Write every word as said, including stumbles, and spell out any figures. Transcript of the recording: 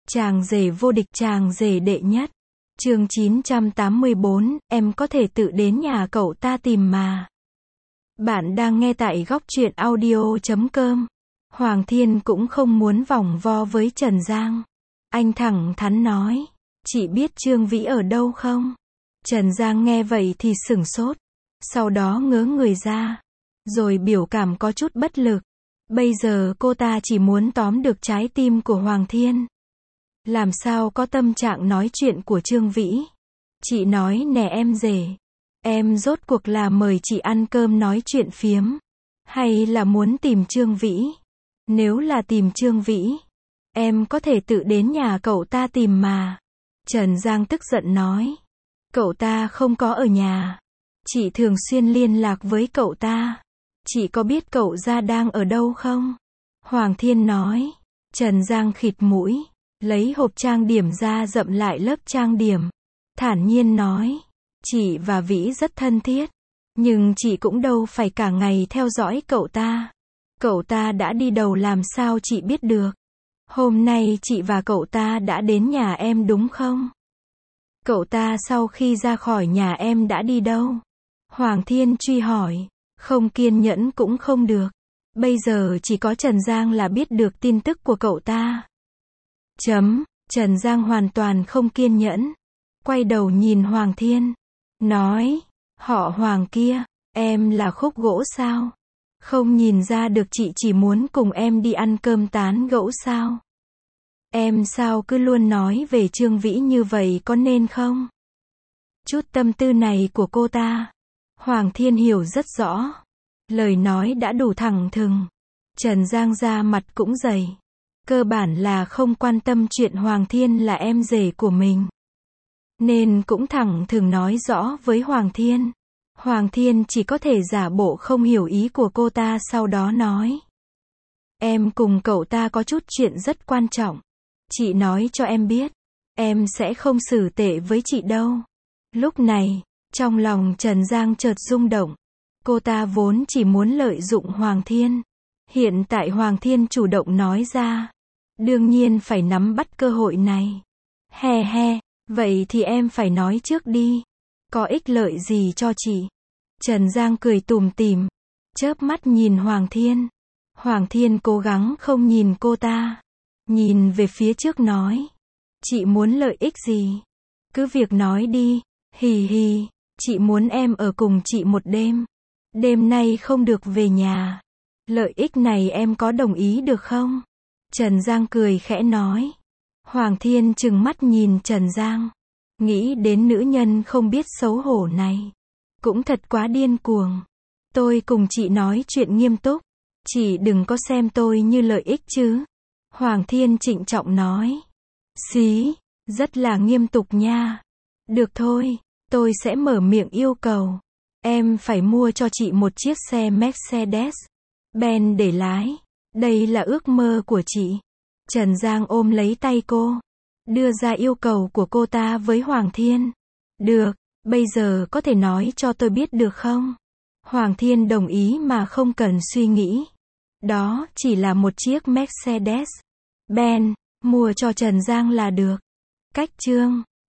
Chàng rể vô địch, chàng rể đệ nhất. Chương chín trăm tám mươi bốn, em có thể tự đến nhà cậu ta tìm mà. Bạn đang nghe tại góc truyện audio chấm com. Hoàng Thiên cũng không muốn vòng vo với Trần Giang. Anh thẳng thắn nói, chị biết Trương Vĩ ở đâu không? Trần Giang nghe vậy thì sửng sốt. Sau đó ngớ người ra. Rồi biểu cảm có chút bất lực. Bây giờ cô ta chỉ muốn tóm được trái tim của Hoàng Thiên. Làm sao có tâm trạng nói chuyện của Trương Vĩ. Chị nói nè em rể. Em rốt cuộc là mời chị ăn cơm nói chuyện phiếm. Hay là muốn tìm Trương Vĩ? Nếu là tìm Trương Vĩ, em có thể tự đến nhà cậu ta tìm mà. Trần Giang tức giận nói. Cậu ta không có ở nhà. Chị thường xuyên liên lạc với cậu ta. Chị có biết cậu ra đang ở đâu không? Hoàng Thiên nói. Trần Giang khịt mũi. Lấy hộp trang điểm ra dậm lại lớp trang điểm. Thản nhiên nói. Chị và Vĩ rất thân thiết. Nhưng chị cũng đâu phải cả ngày theo dõi cậu ta. Cậu ta đã đi đâu làm sao chị biết được. Hôm nay chị và cậu ta đã đến nhà em đúng không? Cậu ta sau khi ra khỏi nhà em đã đi đâu? Hoàng Thiên truy hỏi. Không kiên nhẫn cũng không được. Bây giờ chỉ có Trần Giang là biết được tin tức của cậu ta. Chấm, Trần Giang hoàn toàn không kiên nhẫn. Quay đầu nhìn Hoàng Thiên. Nói, họ Hoàng kia, em là khúc gỗ sao? Không nhìn ra được chị chỉ muốn cùng em đi ăn cơm tán gẫu sao? Em sao cứ luôn nói về Trương Vĩ như vậy có nên không? Chút tâm tư này của cô ta, Hoàng Thiên hiểu rất rõ. Lời nói đã đủ thẳng thừng. Trần Giang ra mặt cũng dày. Cơ bản là không quan tâm chuyện Hoàng Thiên là em rể của mình. Nên cũng thẳng thừng nói rõ với Hoàng Thiên. Hoàng Thiên chỉ có thể giả bộ không hiểu ý của cô ta, sau đó nói. Em cùng cậu ta có chút chuyện rất quan trọng. Chị nói cho em biết. Em sẽ không xử tệ với chị đâu. Lúc này, trong lòng Trần Giang chợt rung động. Cô ta vốn chỉ muốn lợi dụng Hoàng Thiên. Hiện tại Hoàng Thiên chủ động nói ra. Đương nhiên phải nắm bắt cơ hội này. He he, vậy thì em phải nói trước đi. Có ích lợi gì cho chị? Trần Giang cười tủm tỉm, chớp mắt nhìn Hoàng Thiên. Hoàng Thiên cố gắng không nhìn cô ta. Nhìn về phía trước nói. Chị muốn lợi ích gì? Cứ việc nói đi. Hì hì, chị muốn em ở cùng chị một đêm. Đêm nay không được về nhà. Lợi ích này em có đồng ý được không? Trần Giang cười khẽ nói. Hoàng Thiên trừng mắt nhìn Trần Giang. Nghĩ đến nữ nhân không biết xấu hổ này. Cũng thật quá điên cuồng. Tôi cùng chị nói chuyện nghiêm túc. Chị đừng có xem tôi như lợi ích chứ. Hoàng Thiên trịnh trọng nói. Xí, rất là nghiêm túc nha. Được thôi, tôi sẽ mở miệng yêu cầu. Em phải mua cho chị một chiếc xe Mercedes-Benz để lái. Đây là ước mơ của chị. Trần Giang ôm lấy tay cô. Đưa ra yêu cầu của cô ta với Hoàng Thiên. Được, bây giờ có thể nói cho tôi biết được không? Hoàng Thiên đồng ý mà không cần suy nghĩ. Đó chỉ là một chiếc Mercedes-Benz. Mua cho Trần Giang là được. Cách chương